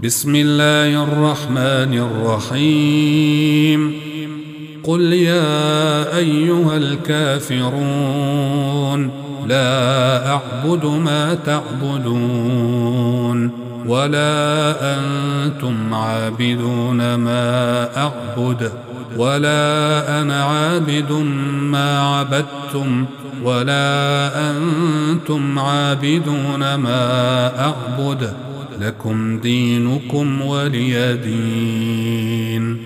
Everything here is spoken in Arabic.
بسم الله الرحمن الرحيم. قل يا أيها الكافرون لا أعبد ما تعبدون ولا أنتم عابدون ما أعبد ولا أنا عابد ما عبدتم ولا أنتم عابدون ما أعبد لكم دينكم ولي دين.